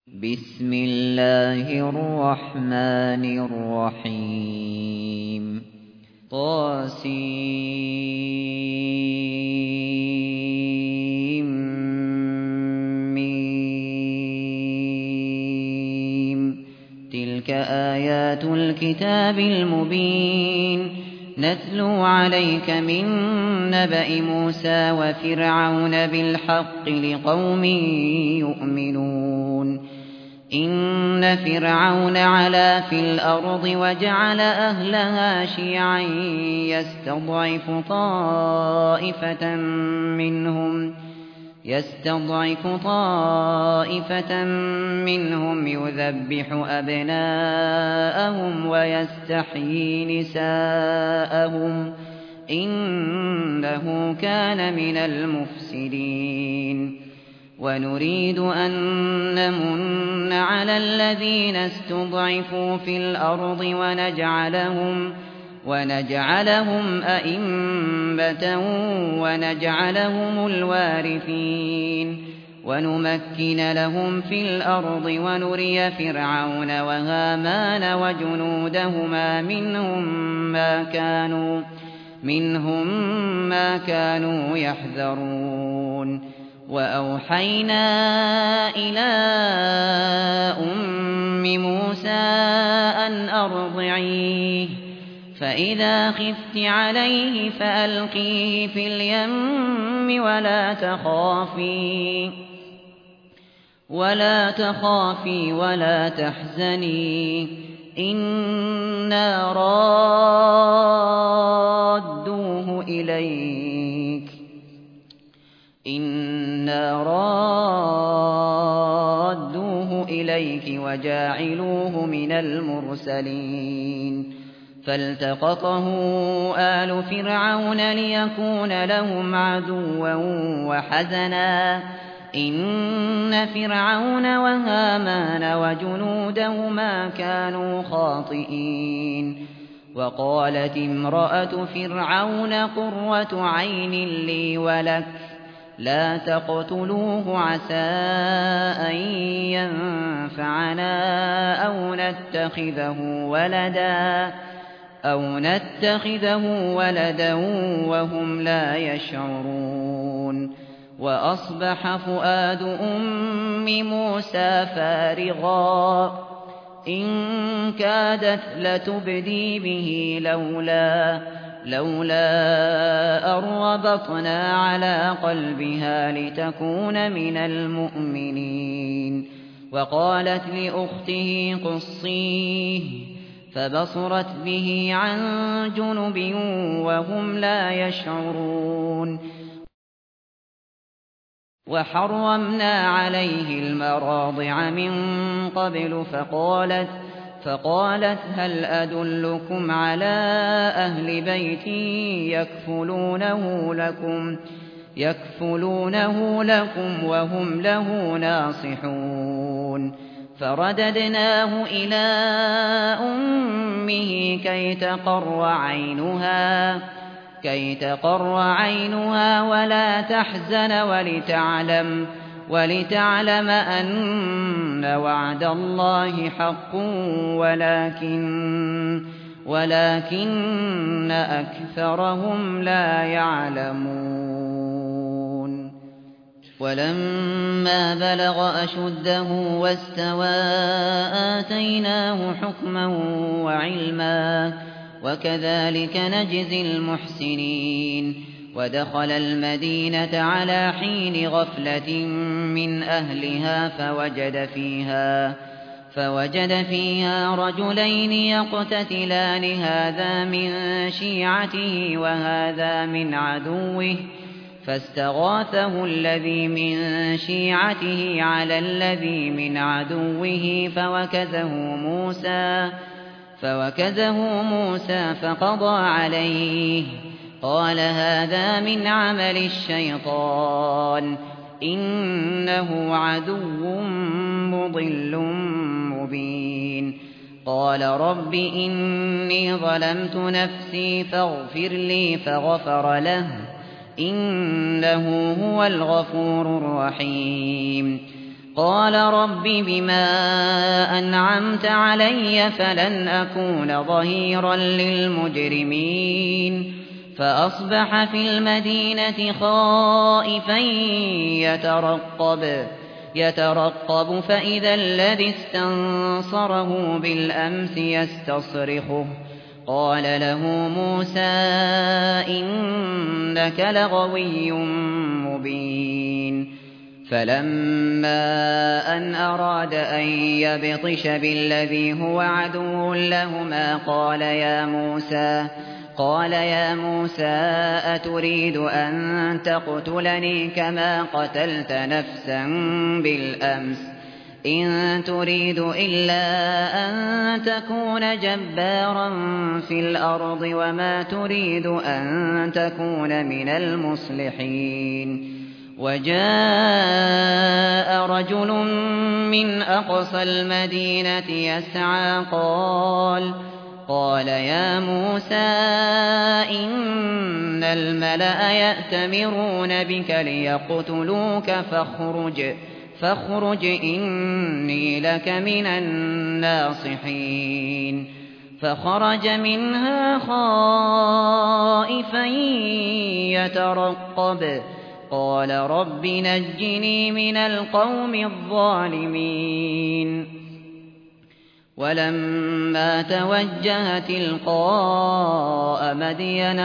بسم الله الرحمن الرحيم طاسيم تلك آيات الكتاب المبين نتلو عليك من نبأ موسى وفرعون بالحق لقوم يؤمنون إن فرعون علا في الأرض وجعل أهلها شيعا يستضعف طائفة منهم يذبح أبناءهم ويستحيي نساءهم إنه كان من المفسدين ونريد أن نمن على الذين استضعفوا في الأرض ونجعلهم أئمة ونجعلهم الوارثين ونمكن لهم في الأرض ونري فرعون وهامان وجنودهما منهم ما كانوا يحذرون وأوحينا إلى أم موسى أن أرضعيه فإذا خفت عليه فألقيه في اليم ولا تخافي ولا تحزني إنا رادوه إليك وجاعلوه من المرسلين فالتقطه آل فرعون ليكون لهم عدوا وحزنا إن فرعون وهامان وجنودهما كانوا خاطئين وقالت امرأة فرعون قرة عين لي ولك لا تقتلوه عسى أن ينفعنا أو نتخذه ولدا وهم لا يشعرون وأصبح فؤاد أم موسى فارغا إن كادت لتبدي به لولا أربطنا على قلبها لتكون من المؤمنين وقالت لأخته قصيه فبصرت به عن جنب وهم لا يشعرون وحرمنا عليه المراضع من قبل فقالت هل أدلكم على أهل بيت يكفلونه لكم وهم له ناصحون فرددناه إلى أمه كي تقر عينها ولا تحزن ولتعلم أن وعد الله حق ولكن أكثرهم لا يعلمون ولما بلغ أشده واستوى آتيناه حكما وعلما وكذلك نجزي المحسنين ودخل المدينة على حين غفلة من أهلها فوجد فيها رجلين يقتتلان هذا من شيعته وهذا من عدوه فاستغاثه الذي من شيعته على الذي من عدوه فوكزه موسى فقضى عليه قال هذا من عمل الشيطان إنه عدو مضل مبين قال رب إني ظلمت نفسي فاغفر لي فغفر له إنه هو الغفور الرحيم قال رب بما أنعمت علي فلن أكون ظهيرا للمجرمين فأصبح في المدينة خائفا يترقب فإذا الذي استنصره بالأمس يستصرخه قال له موسى إنك لغوي مبين فلما أن أراد أن يبطش بالذي هو عدو لهما قال يا موسى أتريد أن تقتلني كما قتلت نفسا بالأمس إن تريد إلا أن تكون جبارا في الأرض وما تريد أن تكون من المصلحين وجاء رجل من أقصى المدينة يسعى قال يا موسى إن الملأ يأتمرون بك ليقتلوك فاخرج إني لك من الناصحين فخرج منها خائفا يترقب قال رب نجني من القوم الظالمين ولما توجه تلقاء مدين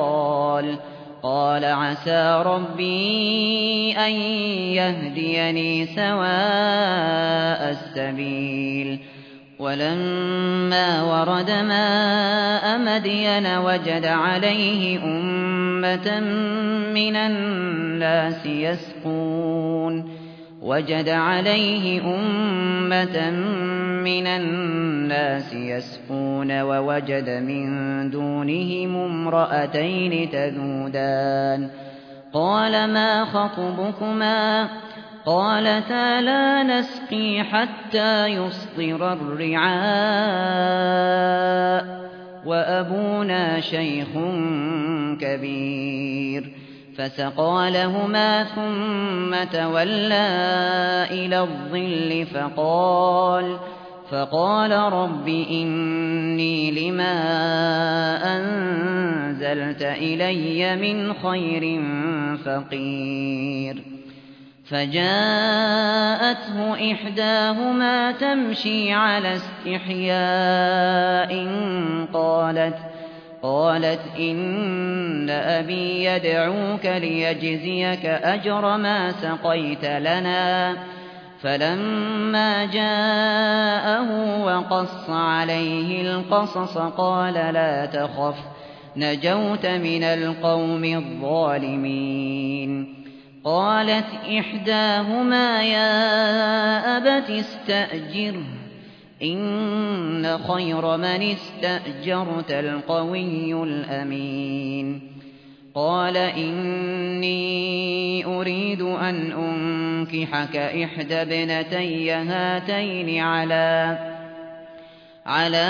قال عسى ربي أن يهديني سواء السبيل ولما ورد ماء مدين وجد عليه أمة من الناس يسقون ووجد من دونهم امرأتين تذودان قال ما خطبكما قالتا لا نسقي حتى يصدر الرعاء وأبونا شيخ كبير فسقى لهما ثم تولى إلى الظل فقال رب إني لما أنزلت إلي من خير فقير فجاءته إحداهما تمشي على استحياء قالت إن أبي يدعوك ليجزيك أجر ما سقيت لنا فلما جاءه وقص عليه القصص قال لا تخف نجوت من القوم الظالمين قالت إحداهما يا أبت استأجره إن خير من استأجرت القوي الأمين قال إني أريد أن أنكحك إحدى ابنتي هاتين على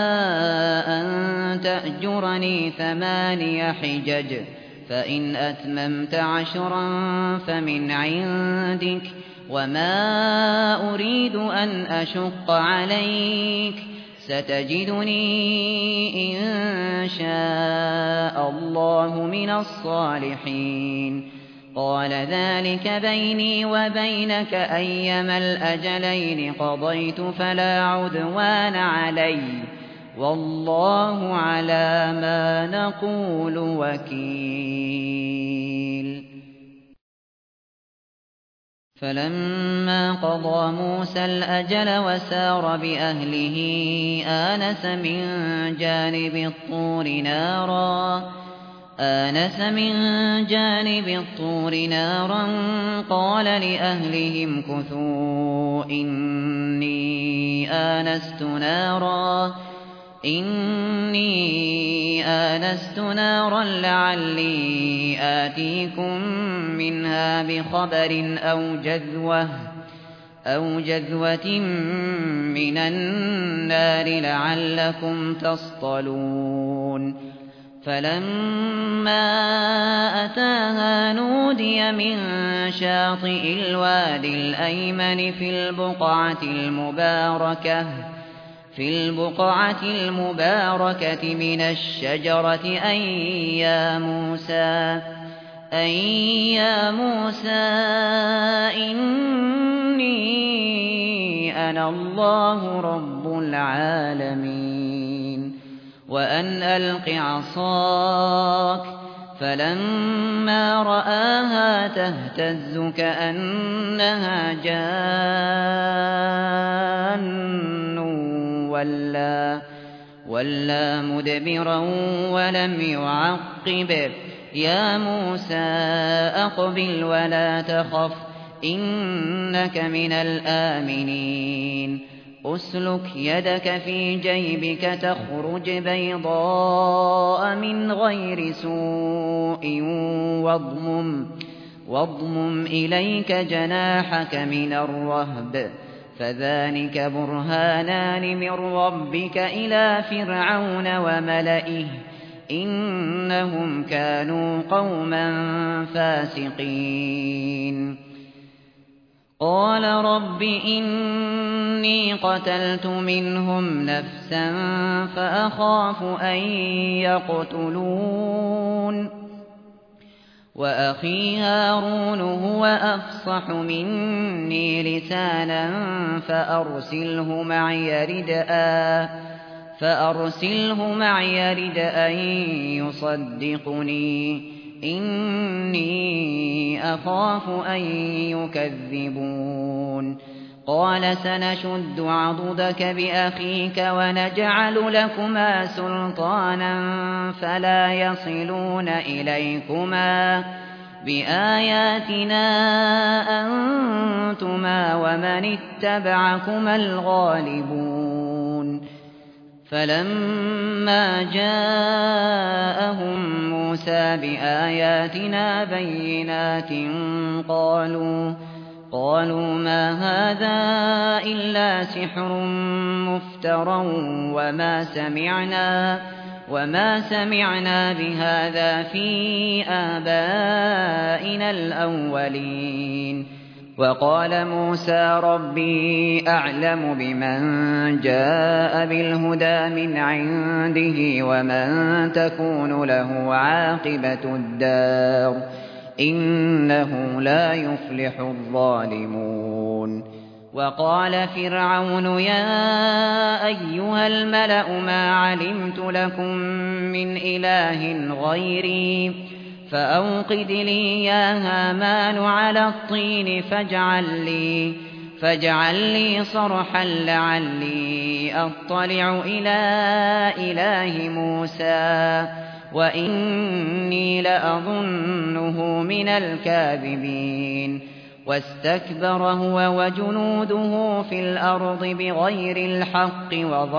أن تأجرني 8 حجج فإن أتممت 10 فمن عندك وما أريد أن أشق عليك ستجدني إن شاء الله من الصالحين قال ذلك بيني وبينك أيما الأجلين قضيت فلا عدوان علي والله على ما نقول وكيل فلما قضى موسى الأجل وسار بأهله آنس من جانب الطور نارا قال لأهلهم كثوا إني آنست نارا لعلي آتيكم منها بخبر أو جذوة من النار لعلكم تصطلون فلما أتاها نودي من شاطئ الوادي الأيمن في البقعة المباركة من الشجرة أن يا موسى إني أنا الله رب العالمين وأن ألق عصاك فلما رآها تهتز كأنها جان ولا مدبرا ولم يعقب يا موسى أقبل ولا تخف إنك من الآمنين أسلك يدك في جيبك تخرج بيضاء من غير سوء واضمم إليك جناحك من الرهب فذلك برهانان من ربك إلى فرعون وملئه إنهم كانوا قوما فاسقين قال رب إني قتلت منهم نفسا فأخاف أن يقتلون وأخي هارون هو أفصح مني لسانا فأرسله معي يرد أن يصدقني إني أخاف أن يكذبون قال سنشد عضدك بأخيك ونجعل لكما سلطانا فلا يصلون إليكما بآياتنا أنتما ومن اتبعكما الغالبون فلما جاءهم موسى بآياتنا بينات قالوا ما هذا إلا سحر مفترى وما سمعنا بهذا في آبائنا الأولين وقال موسى ربي أعلم بمن جاء بالهدى من عنده ومن تكون له عاقبة الدار إنه لا يفلح الظالمون وقال فرعون يا أيها الملأ ما علمت لكم من إله غيري فأوقد لي يا هامان على الطين فاجعل لي صرحا لعلي أطلع إلى إله موسى وإني لأظنه من الكاذبين واستكبر هو وجنوده في الأرض بغير الحق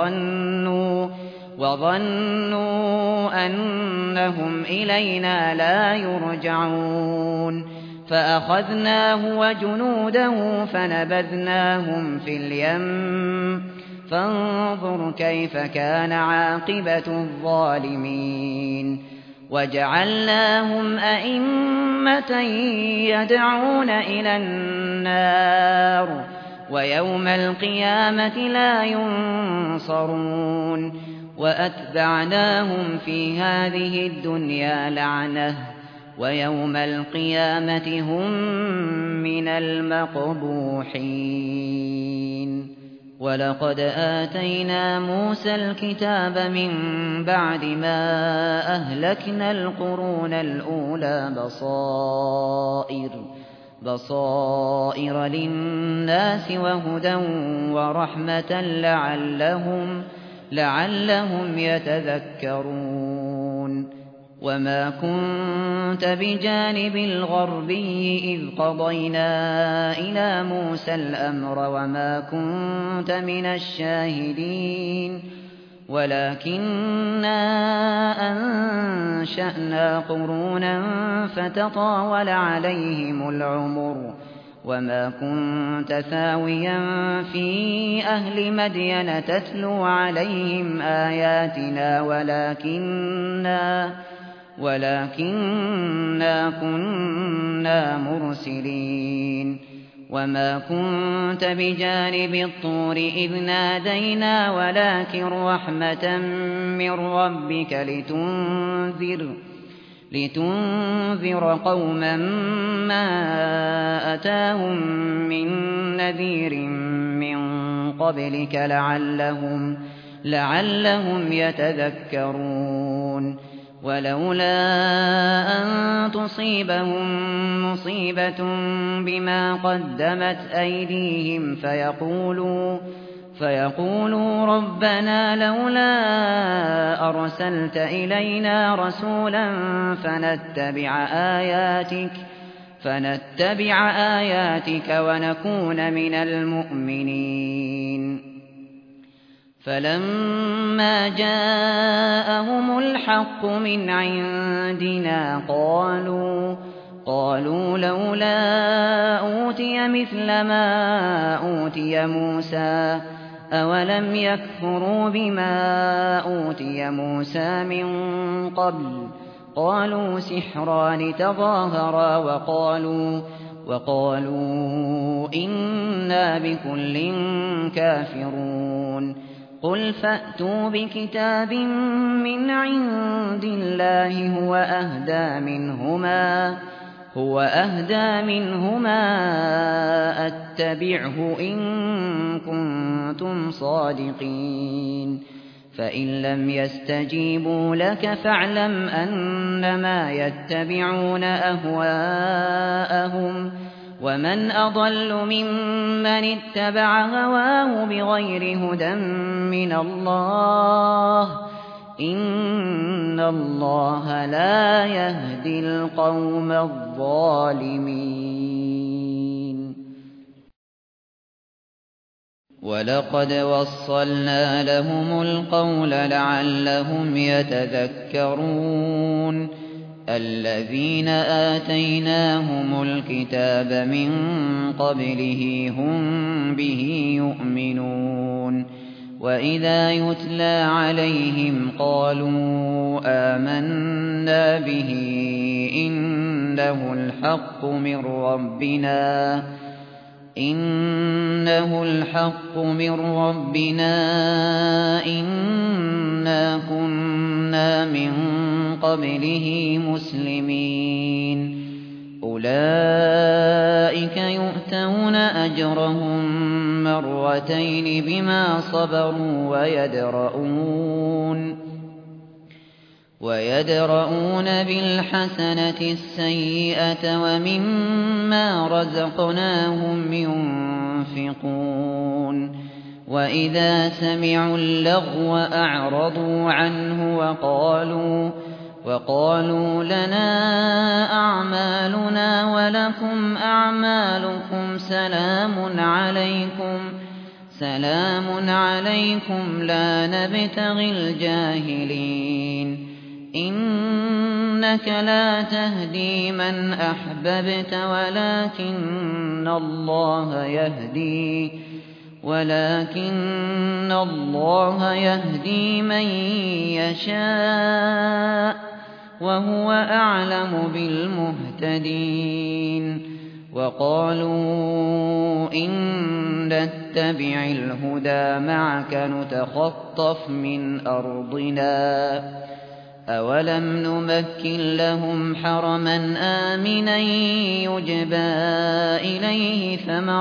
وظنوا أنهم إلينا لا يرجعون فأخذناه وجنوده فنبذناهم في اليم فانظر كيف كان عاقبة الظالمين وجعلناهم أئمة يدعون إلى النار ويوم القيامة لا ينصرون وأتبعناهم في هذه الدنيا لعنة ويوم القيامة هم من المقبوحين ولقد آتينا موسى الكتاب من بعد ما أهلكنا القرون الأولى بصائر للناس وهدى ورحمة لعلهم يتذكرون وما كنت بجانب الغربي إذ قضينا إلى موسى الأمر وما كنت من الشاهدين ولكننا أنشأنا قرونا فتطاول عليهم العمر وما كنت ثاويا في أهل مدين تتلو عليهم آياتنا ولكننا كنا مرسلين وما كنت بجانب الطور إذ نادينا ولكن رحمة من ربك لتنذر قوما ما أتاهم من نذير من قبلك لعلهم يتذكرون ولولا أن تصيبهم مصيبة بما قدمت أيديهم فيقولوا ربنا لولا أرسلت إلينا رسولا فنتبع آياتك ونكون من المؤمنين فلما جاءهم الحق من عندنا قالوا لولا أوتي مثل ما أوتي موسى أولم يكفروا بما أوتي موسى من قبل قالوا سحران تظاهرا وقالوا إنا بكل كافرون قل فأتوا بكتاب من عند الله هو أهدى منهما أتبعه إن كنتم صادقين فإن لم يستجيبوا لك فاعلم أنما يتبعون أهواءهم ومن أضل ممن اتبع هواه بغير هدى من الله إن الله لا يهدي القوم الظالمين ولقد وصلنا لهم القول لعلهم يتذكرون الذين آتيناهم الكتاب من قبله هم به يؤمنون وإذا يتلى عليهم قالوا آمنا به إنه الحق من ربنا إنا كنا من قبله مسلمين أولئك يؤتون أجرهم مرتين بما صبروا ويدرؤون بالحسنة السيئة ومما رزقناهم ينفقون وإذا سمعوا اللغو أعرضوا عنه وقالوا لنا أعمالنا ولكم أعمالكم سلام عليكم لا نبتغي الجاهلين إنك لا تهدي من أحببت ولكن الله يهدي من يشاء وهو أعلم بالمهتدين وقالوا إن نتبع الهدى معك نتخطف من أرضنا أولم نمكن لهم حرما آمنا يجبى إليه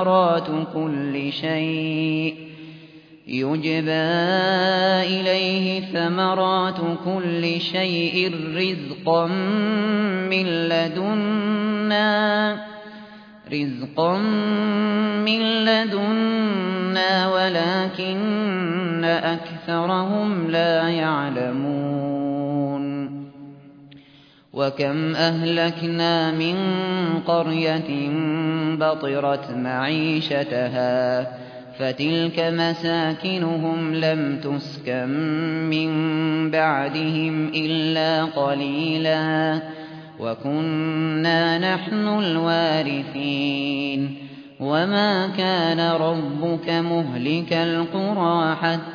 ثمرات كل شيء رزقا من لدنا ولكن أكثرهم لا يعلمون وكم أهلكنا من قرية بطرت معيشتها فتلك مساكنهم لم تسكن من بعدهم إلا قليلا وكنا نحن الوارثين وما كان ربك مهلك القرى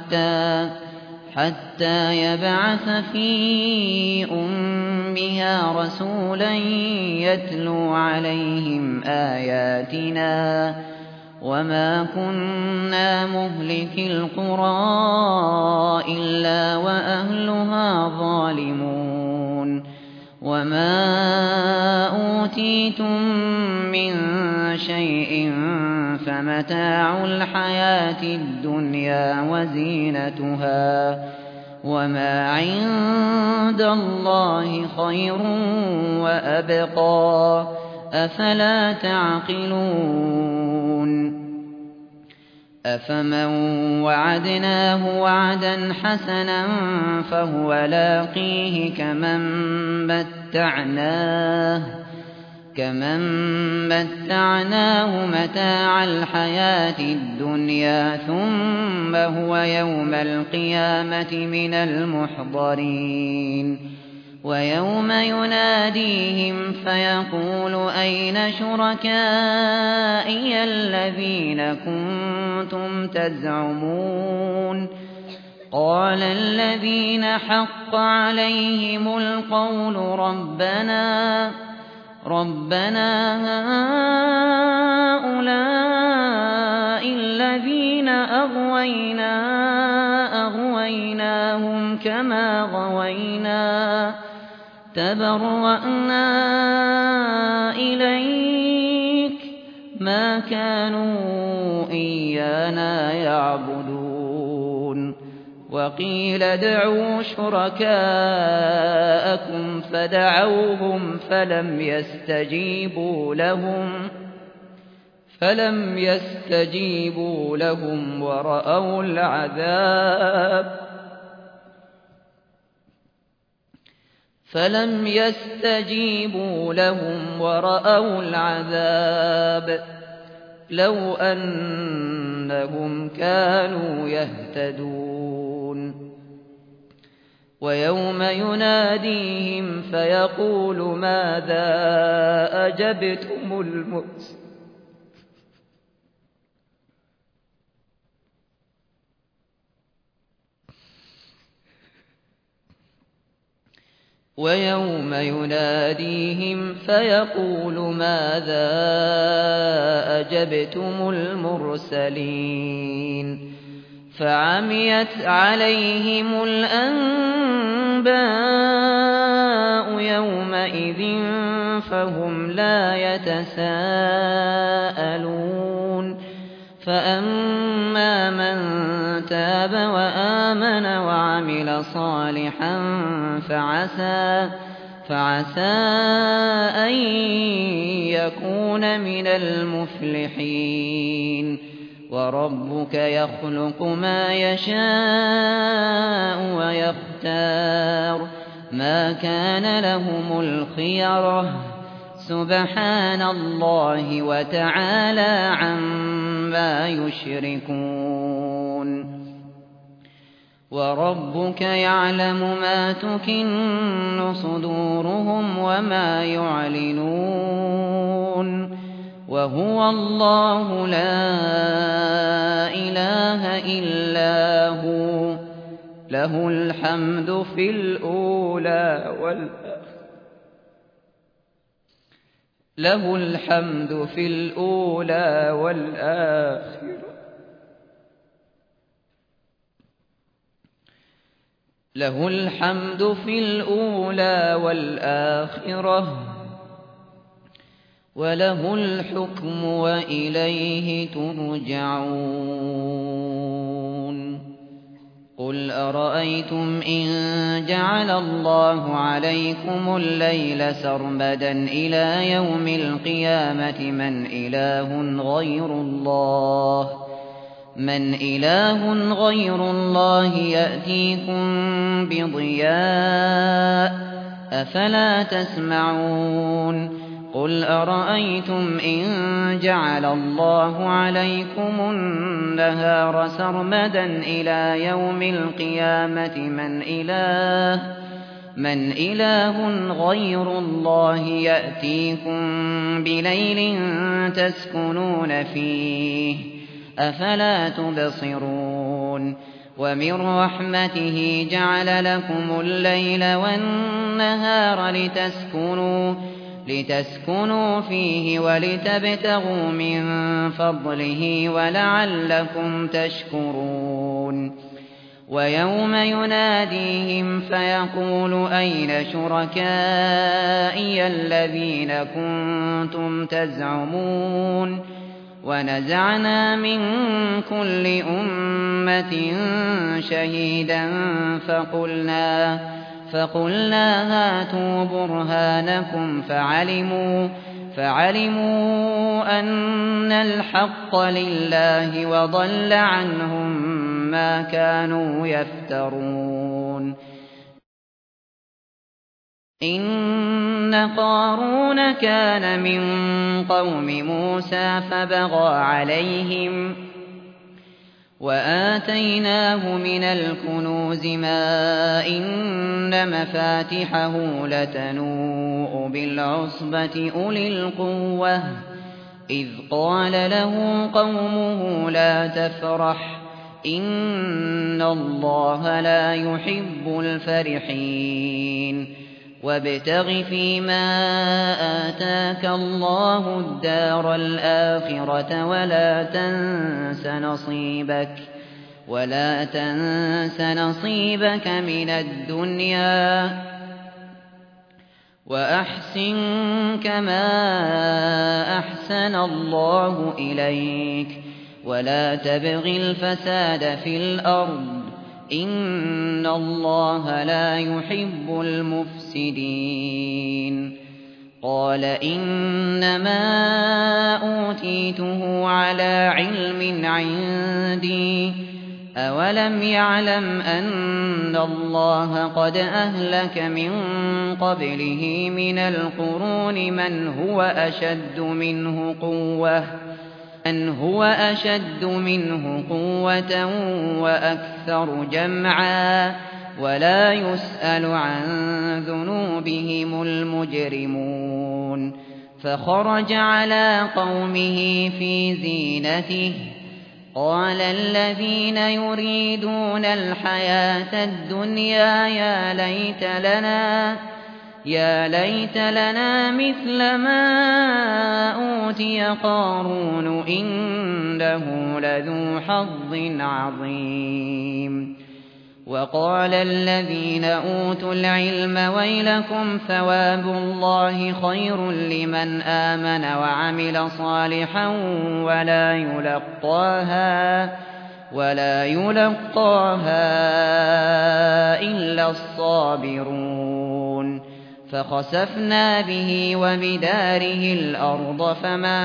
حتى يبعث في أمها رسولا يتلو عليهم آياتنا وما كنا مهلك القرى إلا وأهلها ظالمون وما أوتيتم من شيء فمتاع الحياة الدنيا وزينتها وما عند الله خير وأبقى أفلا تعقلون أفمن وعدناه وعدا حسنا فهو لاقيه كمن متعناه متاع الحياة الدنيا ثم هو يوم القيامة من المحضرين ويوم يناديهم فيقول أين شركائي الذين كنتم تزعمون قال الذين حق عليهم القول ربنا هؤلاء الذين أغويناهم كما غوينا تبرأنا إليك ما كانوا إيانا يعبدون وقيل ادعوا شركاءكم فدعوهم فلم يستجيبوا لهم ورأوا العذاب لو أنهم كانوا يهتدون ويوم يناديهم فيقول ماذا أجبتم المرسلين ويوم يناديهم فيقول ماذا أجبتم المرسلين فعميت عليهم الأنباء يومئذ فهم لا يتساءلون فأما من تاب وآمن وعمل صالحا فعسى أن يكون من المفلحين وربك يخلق ما يشاء ويختار ما كان لهم الخيرة سبحان الله وتعالى عما يشركون وربك يعلم ما تكن صدورهم وما يعلنون وهو الله لا إله إلا هو له الحمد في الأولى والآخرة له الحمد في الأولى والآخرة وله الحكم وإليه ترجعون قل أرأيتم إن جعل الله عليكم الليل سرمدا إلى يوم القيامة من إله غير الله يأتيكم بضياء أفلا تسمعون قل أرأيتم إن جعل الله عليكم النهار سرمدا إلى يوم القيامة من إله غير الله يأتيكم بليل تسكنون فيه أفلا تبصرون ومن رحمته جعل لكم الليل والنهار لتسكنوا فيه ولتبتغوا من فضله ولعلكم تشكرون ويوم يناديهم فيقول أين شركائي الذين كنتم تزعمون ونزعنا من كل أمة شهيدا فقلنا هاتوا برهانكم فعلموا أن الحق لله وضل عنهم ما كانوا يفترون إن قارون كان من قوم موسى فبغى عليهم وآتيناه من الكنوز ما إن مفاتحه لتنوء بالعصبة أولي القوة إذ قال له قومه لا تفرح إن الله لا يحب الفرحين وابتغ فيما آتاك الله الدار الآخرة ولا تنس نصيبك من الدنيا وأحسن كما أحسن الله إليك ولا تبغ الفساد في الأرض إن الله لا يحب المفسدين قال إنما أوتيته على علم عندي أولم يعلم أن الله قد أهلك من قبله من القرون من هو أشد منه قوة وأكثر جمعا ولا يسأل عن ذنوبهم المجرمون فخرج على قومه في زينته قال الذين يريدون الحياة الدنيا يا ليت لنا مثل ما أوتي قارون إنه لذو حظ عظيم وقال الذين أوتوا العلم ويلكم ثواب الله خير لمن آمن وعمل صالحا ولا يلقاها إلا الصابرون فخسفنا به وبداره الأرض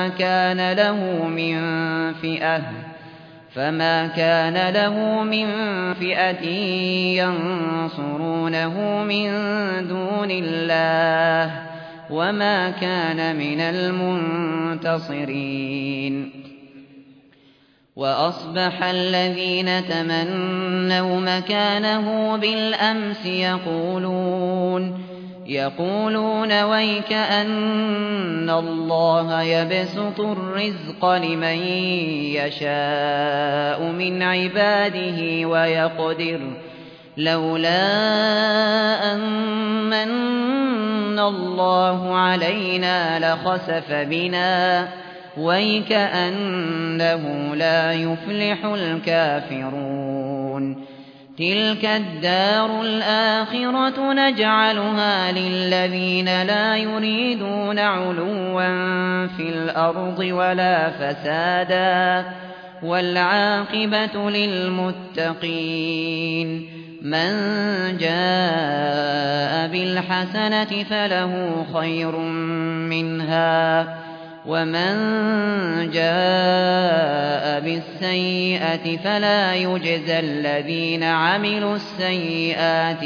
فما كان له من فئة ينصرونه من دون الله وما كان من المنتصرين وأصبح الذين تمنوا مكانه بالأمس يقولون ويك أن الله يبسط الرزق لمن يشاء من عباده ويقدر لولا أن من الله علينا لخسف بنا ويك أنه لا يفلح الكافرون تلك الدار الآخرة نجعلها للذين لا يريدون علوا في الأرض ولا فسادا والعاقبة للمتقين من جاء بالحسنة فله خير منها ومن جاء بالسيئة فلا يجزى الذين عملوا السيئات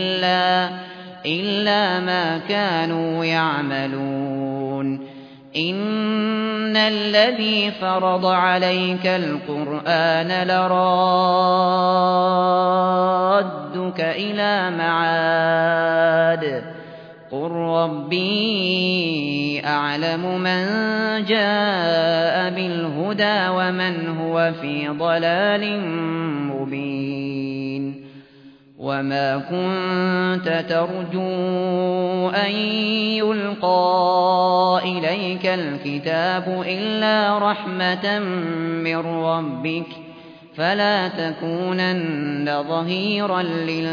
إلا ما كانوا يعملون إن الذي فرض عليك القرآن لرادك ربك إلى معاد قل ربي أعلم من جاء بالهدى ومن هو في ضلال مبين وما كنت ترجو أن يلقى إليك الكتاب إلا رحمة من ربك فلا تكونن ظهيرا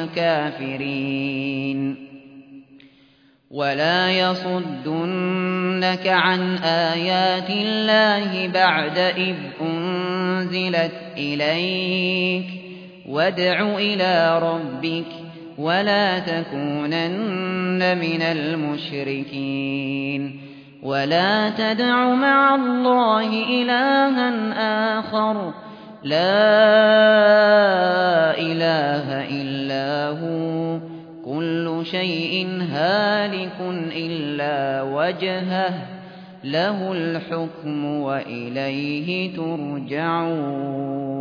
للكافرين ولا يصدنك عن آيات الله بعد إذ أنزلت إليك وادع إلى ربك ولا تكونن من المشركين ولا تدع مع الله إلها آخر لا إله إلا هو كل شيء هالك إلا وجهه له الحكم وإليه ترجعون